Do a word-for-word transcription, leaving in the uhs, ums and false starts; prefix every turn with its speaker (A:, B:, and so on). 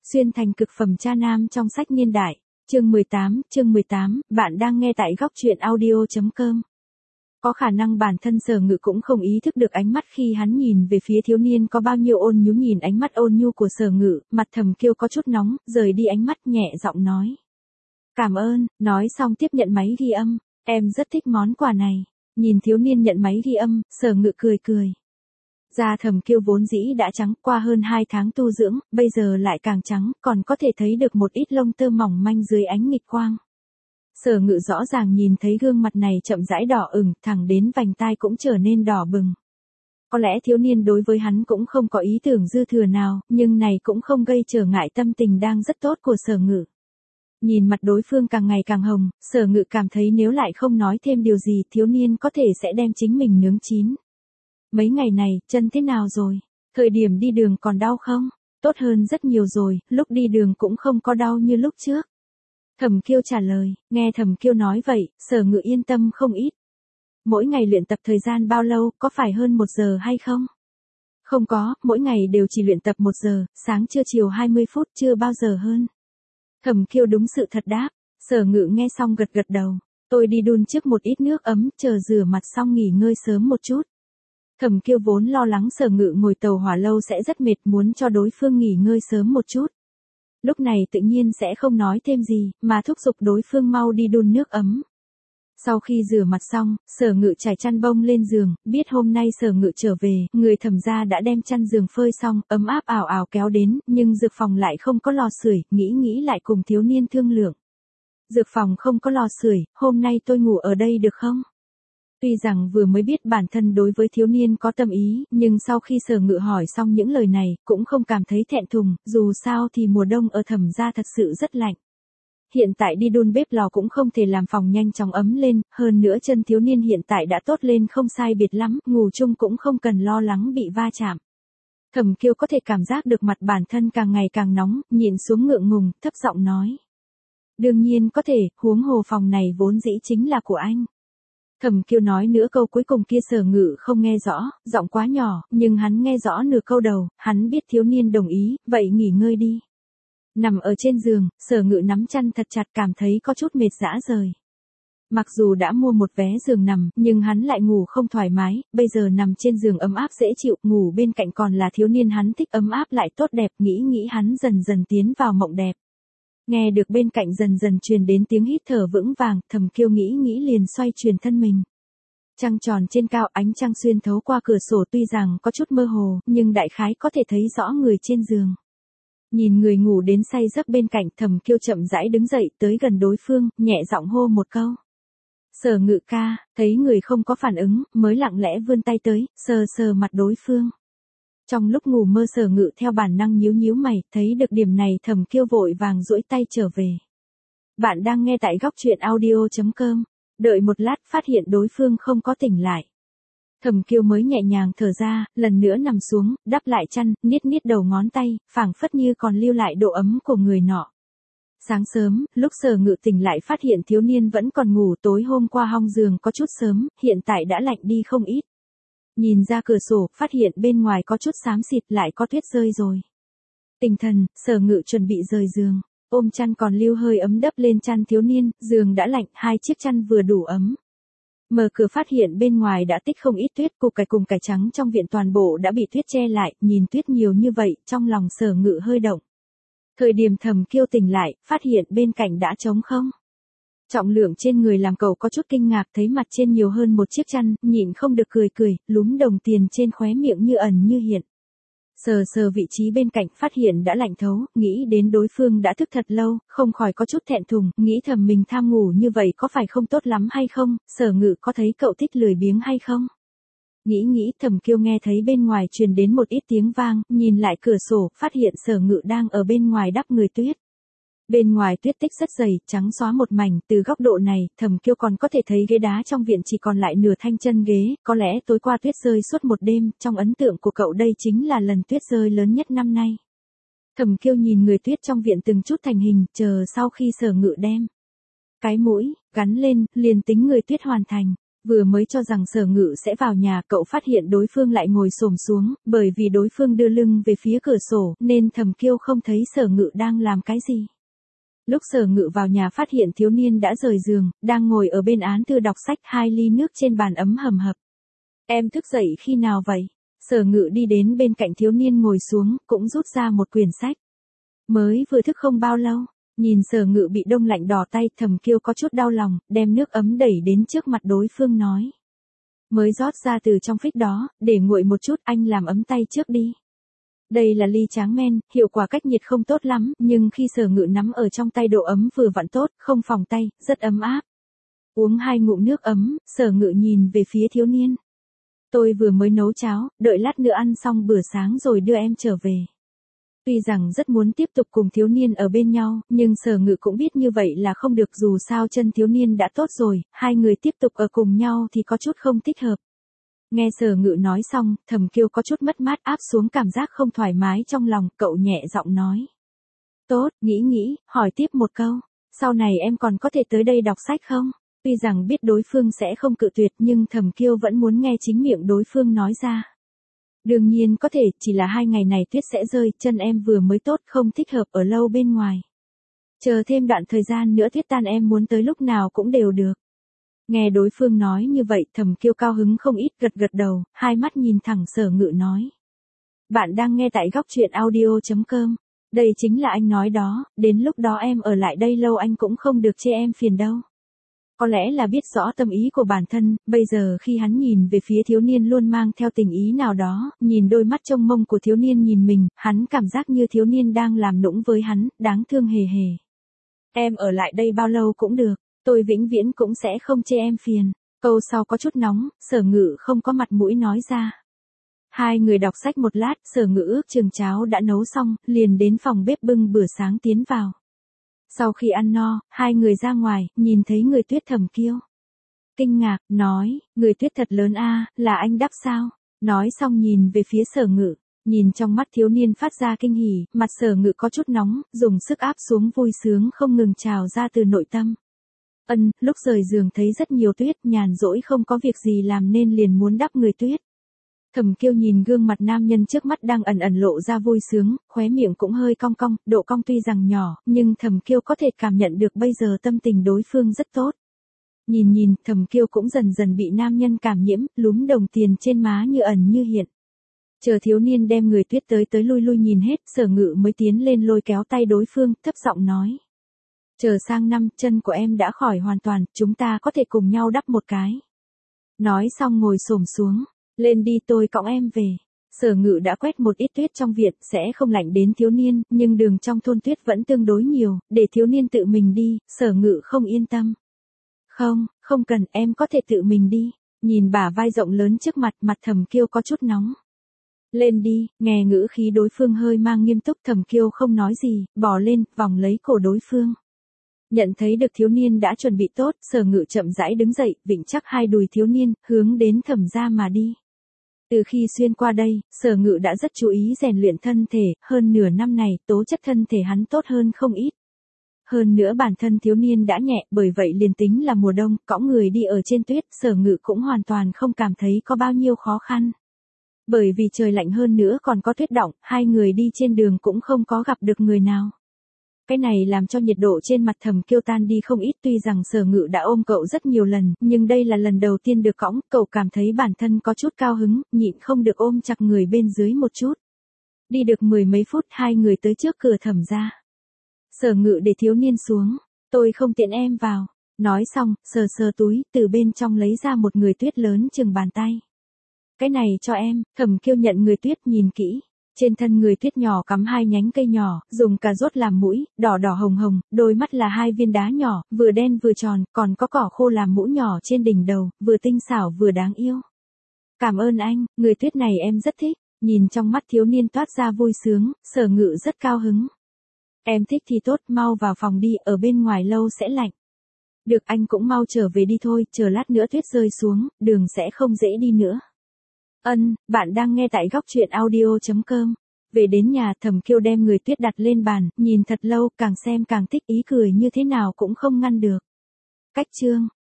A: Xuyên thành cực phẩm cha nam trong sách niên đại. Chương mười tám, chương mười tám, bạn đang nghe tại góc truyện audio chấm com. Có khả năng bản thân Sở Ngự cũng không ý thức được ánh mắt khi hắn nhìn về phía thiếu niên có bao nhiêu ôn nhu, nhìn ánh mắt ôn nhu của Sở Ngự, mặt Thẩm Kiêu có chút nóng, rời đi ánh mắt nhẹ giọng nói. Cảm ơn, nói xong tiếp nhận máy ghi âm, em rất thích món quà này. Nhìn thiếu niên nhận máy ghi âm, Sở Ngự cười cười. Da Thẩm Kiêu vốn dĩ đã trắng, qua hơn hai tháng tu dưỡng, bây giờ lại càng trắng, còn có thể thấy được một ít lông tơ mỏng manh dưới ánh nghịch quang. Sở Ngự rõ ràng nhìn thấy gương mặt này chậm rãi đỏ ửng, thẳng đến vành tai cũng trở nên đỏ bừng. Có lẽ thiếu niên đối với hắn cũng không có ý tưởng dư thừa nào, nhưng này cũng không gây trở ngại tâm tình đang rất tốt của Sở Ngự. Nhìn mặt đối phương càng ngày càng hồng, Sở Ngự cảm thấy nếu lại không nói thêm điều gì, thiếu niên có thể sẽ đem chính mình nướng chín. Mấy ngày này, chân thế nào rồi? Thời điểm đi đường còn đau không? Tốt hơn rất nhiều rồi, lúc đi đường cũng không có đau như lúc trước. Thẩm Kiêu trả lời, nghe Thẩm Kiêu nói vậy, Sở Ngự yên tâm không ít. Mỗi ngày luyện tập thời gian bao lâu, có phải hơn một giờ hay không? Không có, mỗi ngày đều chỉ luyện tập một giờ, sáng trưa chiều hai mươi phút, chưa bao giờ hơn. Thẩm Kiêu đúng sự thật đáp. Sở Ngự nghe xong gật gật đầu. Tôi đi đun trước một ít nước ấm, chờ rửa mặt xong nghỉ ngơi sớm một chút. Thẩm Kiêu vốn lo lắng Sở Ngự ngồi tàu hỏa lâu sẽ rất mệt, muốn cho đối phương nghỉ ngơi sớm một chút. Lúc này tự nhiên sẽ không nói thêm gì, mà thúc giục đối phương mau đi đun nước ấm. Sau khi rửa mặt xong, Sở Ngự trải chăn bông lên giường, biết hôm nay Sở Ngự trở về, người Thẩm gia đã đem chăn giường phơi xong, ấm áp ảo ảo kéo đến, nhưng dược phòng lại không có lò sưởi, nghĩ nghĩ lại cùng thiếu niên thương lượng. Dược phòng không có lò sưởi, hôm nay tôi ngủ ở đây được không? Tuy rằng vừa mới biết bản thân đối với thiếu niên có tâm ý, nhưng sau khi Sở Ngự hỏi xong những lời này, cũng không cảm thấy thẹn thùng, dù sao thì mùa đông ở Thẩm gia thật sự rất lạnh. Hiện tại đi đun bếp lò cũng không thể làm phòng nhanh chóng ấm lên, hơn nữa chân thiếu niên hiện tại đã tốt lên không sai biệt lắm, ngủ chung cũng không cần lo lắng bị va chạm. Thẩm Kiêu có thể cảm giác được mặt bản thân càng ngày càng nóng, nhìn xuống ngượng ngùng, thấp giọng nói. Đương nhiên có thể, huống hồ phòng này vốn dĩ chính là của anh. Thẩm Kiêu nói nữa câu cuối cùng kia Sở Ngự không nghe rõ, giọng quá nhỏ, nhưng hắn nghe rõ nửa câu đầu, hắn biết thiếu niên đồng ý, vậy nghỉ ngơi đi. Nằm ở trên giường, Sở Ngự nắm chăn thật chặt, cảm thấy có chút mệt rã rời. Mặc dù đã mua một vé giường nằm, nhưng hắn lại ngủ không thoải mái, bây giờ nằm trên giường ấm áp dễ chịu, ngủ bên cạnh còn là thiếu niên hắn thích, ấm áp lại tốt đẹp, nghĩ nghĩ hắn dần dần tiến vào mộng đẹp. Nghe được bên cạnh dần dần truyền đến tiếng hít thở vững vàng, Thẩm Kiêu nghĩ nghĩ liền xoay chuyển thân mình. Trăng tròn trên cao, ánh trăng xuyên thấu qua cửa sổ, tuy rằng có chút mơ hồ, nhưng đại khái có thể thấy rõ người trên giường. Nhìn người ngủ đến say giấc bên cạnh, Thẩm Kiêu chậm rãi đứng dậy, tới gần đối phương, nhẹ giọng hô một câu. Sở Ngự ca, thấy người không có phản ứng, mới lặng lẽ vươn tay tới, sờ sờ mặt đối phương. Trong lúc ngủ mơ Sở Ngự theo bản năng nhíu nhíu mày, thấy được điểm này Thẩm Kiêu vội vàng duỗi tay trở về. Bạn đang nghe tại góc truyện audio chấm com. Đợi một lát phát hiện đối phương không có tỉnh lại. Thẩm Kiêu mới nhẹ nhàng thở ra, lần nữa nằm xuống, đắp lại chăn, niết niết đầu ngón tay, phảng phất như còn lưu lại độ ấm của người nọ. Sáng sớm, lúc Sở Ngự tỉnh lại phát hiện thiếu niên vẫn còn ngủ, tối hôm qua hong giường có chút sớm, hiện tại đã lạnh đi không ít. Nhìn ra cửa sổ, phát hiện bên ngoài có chút xám xịt, lại có tuyết rơi rồi. Tinh thần, Sở Ngự chuẩn bị rời giường, ôm chăn còn lưu hơi ấm đắp lên chăn thiếu niên, giường đã lạnh, hai chiếc chăn vừa đủ ấm. Mở cửa phát hiện bên ngoài đã tích không ít tuyết, cục cải cùng cải trắng trong viện toàn bộ đã bị tuyết che lại, nhìn tuyết nhiều như vậy, trong lòng Sở Ngự hơi động. Thời điểm Thẩm Kiêu tỉnh lại, phát hiện bên cạnh đã trống không. Trọng lượng trên người làm cậu có chút kinh ngạc, thấy mặt trên nhiều hơn một chiếc chăn, nhịn không được cười cười, lúm đồng tiền trên khóe miệng như ẩn như hiện. Sờ sờ vị trí bên cạnh phát hiện đã lạnh thấu, nghĩ đến đối phương đã thức thật lâu, không khỏi có chút thẹn thùng, nghĩ thầm mình tham ngủ như vậy có phải không tốt lắm hay không, Sở Ngự có thấy cậu thích lười biếng hay không? Nghĩ nghĩ Thẩm Kiêu nghe thấy bên ngoài truyền đến một ít tiếng vang, nhìn lại cửa sổ, phát hiện Sở Ngự đang ở bên ngoài đắp người tuyết. Bên ngoài tuyết tích rất dày, trắng xóa một mảnh, từ góc độ này, Thẩm Kiêu còn có thể thấy ghế đá trong viện chỉ còn lại nửa thanh chân ghế, có lẽ tối qua tuyết rơi suốt một đêm, trong ấn tượng của cậu đây chính là lần tuyết rơi lớn nhất năm nay. Thẩm Kiêu nhìn người tuyết trong viện từng chút thành hình, chờ sau khi Sở Ngự đem cái mũi gắn lên, liền tính người tuyết hoàn thành. Vừa mới cho rằng Sở Ngự sẽ vào nhà, cậu phát hiện đối phương lại ngồi xổm xuống, bởi vì đối phương đưa lưng về phía cửa sổ, nên Thẩm Kiêu không thấy Sở Ngự đang làm cái gì. Lúc Sở Ngự vào nhà phát hiện thiếu niên đã rời giường, đang ngồi ở bên án thư đọc sách, hai ly nước trên bàn ấm hầm hập. Em thức dậy khi nào vậy? Sở Ngự đi đến bên cạnh thiếu niên ngồi xuống, cũng rút ra một quyển sách. Mới vừa thức không bao lâu. Nhìn Sở Ngự bị đông lạnh đỏ tay, Thẩm Kiêu có chút đau lòng, đem nước ấm đẩy đến trước mặt đối phương nói. Mới rót ra từ trong phích đó, để nguội một chút, anh làm ấm tay trước đi. Đây là ly tráng men, hiệu quả cách nhiệt không tốt lắm, nhưng khi Sở Ngự nắm ở trong tay độ ấm vừa vặn tốt, không phỏng tay, rất ấm áp. Uống hai ngụm nước ấm, Sở Ngự nhìn về phía thiếu niên. Tôi vừa mới nấu cháo, đợi lát nữa ăn xong bữa sáng rồi đưa em trở về. Tuy rằng rất muốn tiếp tục cùng thiếu niên ở bên nhau, nhưng Sở Ngự cũng biết như vậy là không được, dù sao chân thiếu niên đã tốt rồi, hai người tiếp tục ở cùng nhau thì có chút không thích hợp. Nghe Sở Ngự nói xong, Thẩm Kiêu có chút mất mát, áp xuống cảm giác không thoải mái trong lòng, cậu nhẹ giọng nói. Tốt, nghĩ nghĩ, hỏi tiếp một câu, sau này em còn có thể tới đây đọc sách không? Tuy rằng biết đối phương sẽ không cự tuyệt nhưng Thẩm Kiêu vẫn muốn nghe chính miệng đối phương nói ra. Đương nhiên có thể, chỉ là hai ngày này tuyết sẽ rơi, chân em vừa mới tốt, không thích hợp ở lâu bên ngoài. Chờ thêm đoạn thời gian nữa tuyết tan em muốn tới lúc nào cũng đều được. Nghe đối phương nói như vậy, Thẩm Kiêu cao hứng không ít, gật gật đầu, hai mắt nhìn thẳng Sở Ngự nói. Bạn đang nghe tại góc truyện audio chấm com. Đây chính là anh nói đó, đến lúc đó em ở lại đây lâu anh cũng không được chê em phiền đâu. Có lẽ là biết rõ tâm ý của bản thân, bây giờ khi hắn nhìn về phía thiếu niên luôn mang theo tình ý nào đó, nhìn đôi mắt trông mông của thiếu niên nhìn mình, hắn cảm giác như thiếu niên đang làm nũng với hắn, đáng thương hề hề. Em ở lại đây bao lâu cũng được, tôi vĩnh viễn cũng sẽ không chê em phiền. Câu sau có chút nóng, Sở Ngự không có mặt mũi nói ra. Hai người đọc sách một lát, Sở Ngự ước chừng cháo đã nấu xong, liền đến phòng bếp bưng bữa sáng tiến vào. Sau khi ăn no, hai người ra ngoài, nhìn thấy Người Tuyết. Thẩm Kiêu kinh ngạc, nói, Người Tuyết thật lớn a, là anh đắp sao? Nói xong nhìn về phía Sở Ngự, nhìn trong mắt thiếu niên phát ra kinh hỉ, mặt Sở Ngự có chút nóng, dùng sức áp xuống vui sướng không ngừng trào ra từ nội tâm. Ân, lúc rời giường thấy rất nhiều tuyết, nhàn rỗi không có việc gì làm nên liền muốn đắp Người Tuyết. Thẩm Kiêu nhìn gương mặt nam nhân trước mắt đang ẩn ẩn lộ ra vui sướng, khóe miệng cũng hơi cong cong, độ cong tuy rằng nhỏ, nhưng Thẩm Kiêu có thể cảm nhận được bây giờ tâm tình đối phương rất tốt. Nhìn nhìn, Thẩm Kiêu cũng dần dần bị nam nhân cảm nhiễm, lúm đồng tiền trên má như ẩn như hiện. Chờ thiếu niên đem Người Tuyết tới tới lui lui nhìn hết, Sở Ngự mới tiến lên lôi kéo tay đối phương, thấp giọng nói. Chờ sang năm, chân của em đã khỏi hoàn toàn, chúng ta có thể cùng nhau đắp một cái. Nói xong ngồi xổm xuống. Lên đi tôi cõng em về. Sở Ngự đã quét một ít tuyết trong viện, sẽ không lạnh đến thiếu niên, nhưng đường trong thôn tuyết vẫn tương đối nhiều, để thiếu niên tự mình đi, Sở Ngự không yên tâm. Không, không cần, em có thể tự mình đi. Nhìn bả vai rộng lớn trước mặt, mặt Thẩm Kiêu có chút nóng. Lên đi, nghe ngữ khí đối phương hơi mang nghiêm túc, Thẩm Kiêu không nói gì, bò lên, vòng lấy cổ đối phương. Nhận thấy được thiếu niên đã chuẩn bị tốt, Sở Ngự chậm rãi đứng dậy, vịnh chắc hai đùi thiếu niên, hướng đến Thẩm gia mà đi. Từ khi xuyên qua đây, Sở Ngự đã rất chú ý rèn luyện thân thể, hơn nửa năm này, tố chất thân thể hắn tốt hơn không ít. Hơn nữa bản thân thiếu niên đã nhẹ, bởi vậy liền tính là mùa đông, cõng người đi ở trên tuyết, Sở Ngự cũng hoàn toàn không cảm thấy có bao nhiêu khó khăn. Bởi vì trời lạnh hơn nữa còn có tuyết đọng, hai người đi trên đường cũng không có gặp được người nào. Cái này làm cho nhiệt độ trên mặt Thẩm Kiêu tan đi không ít, tuy rằng Sở Ngự đã ôm cậu rất nhiều lần, nhưng đây là lần đầu tiên được cõng, cậu cảm thấy bản thân có chút cao hứng, nhịn không được ôm chặt người bên dưới một chút. Đi được mười mấy phút, hai người tới trước cửa Thẩm gia. Sở Ngự để thiếu niên xuống, tôi không tiện em vào. Nói xong, sờ sờ túi, từ bên trong lấy ra một Người Tuyết lớn chừng bàn tay. Cái này cho em. Thẩm Kiêu nhận Người Tuyết nhìn kỹ. Trên thân Người Tuyết nhỏ cắm hai nhánh cây nhỏ, dùng cà rốt làm mũi, đỏ đỏ hồng hồng, đôi mắt là hai viên đá nhỏ, vừa đen vừa tròn, còn có cỏ khô làm mũ nhỏ trên đỉnh đầu, vừa tinh xảo vừa đáng yêu. Cảm ơn anh, Người Tuyết này em rất thích. Nhìn trong mắt thiếu niên toát ra vui sướng, Sở Ngự rất cao hứng. Em thích thì tốt, mau vào phòng đi, ở bên ngoài lâu sẽ lạnh. Được, anh cũng mau trở về đi thôi, chờ lát nữa tuyết rơi xuống, đường sẽ không dễ đi nữa. Ân, bạn đang nghe tại góc truyện audio chấm com. Về đến nhà, Thẩm Kiêu đem Người Tuyết đặt lên bàn, nhìn thật lâu, càng xem càng thích, ý cười như thế nào cũng không ngăn được. Cách chương